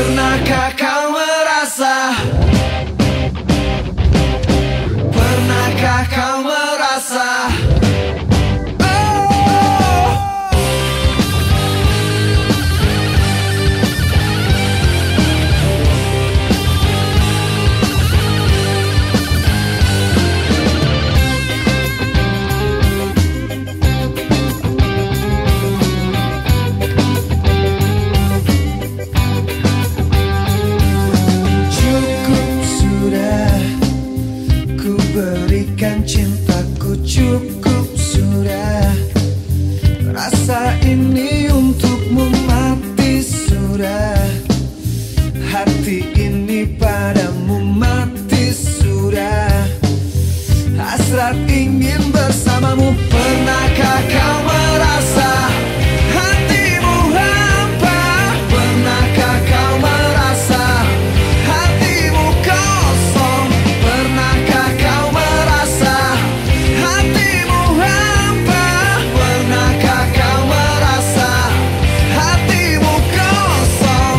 Pernahkah kau merasa? Pernahkah kau merasa? Berikan cintaku, cukup sudah. Rasa ini untukmu mati sudah. Hati ini padamu mati sudah. Hasrat ingin bersamamu. Pernahkah kau merasa hatimu hampa? Pernahkah kau merasa hatimu kosong? Pernahkah kau merasa hatimu hampa? Pernahkah kau merasa hatimu kosong?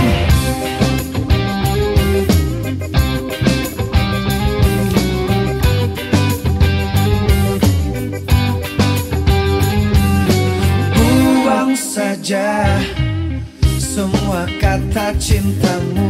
Buang saja semua kata cintamu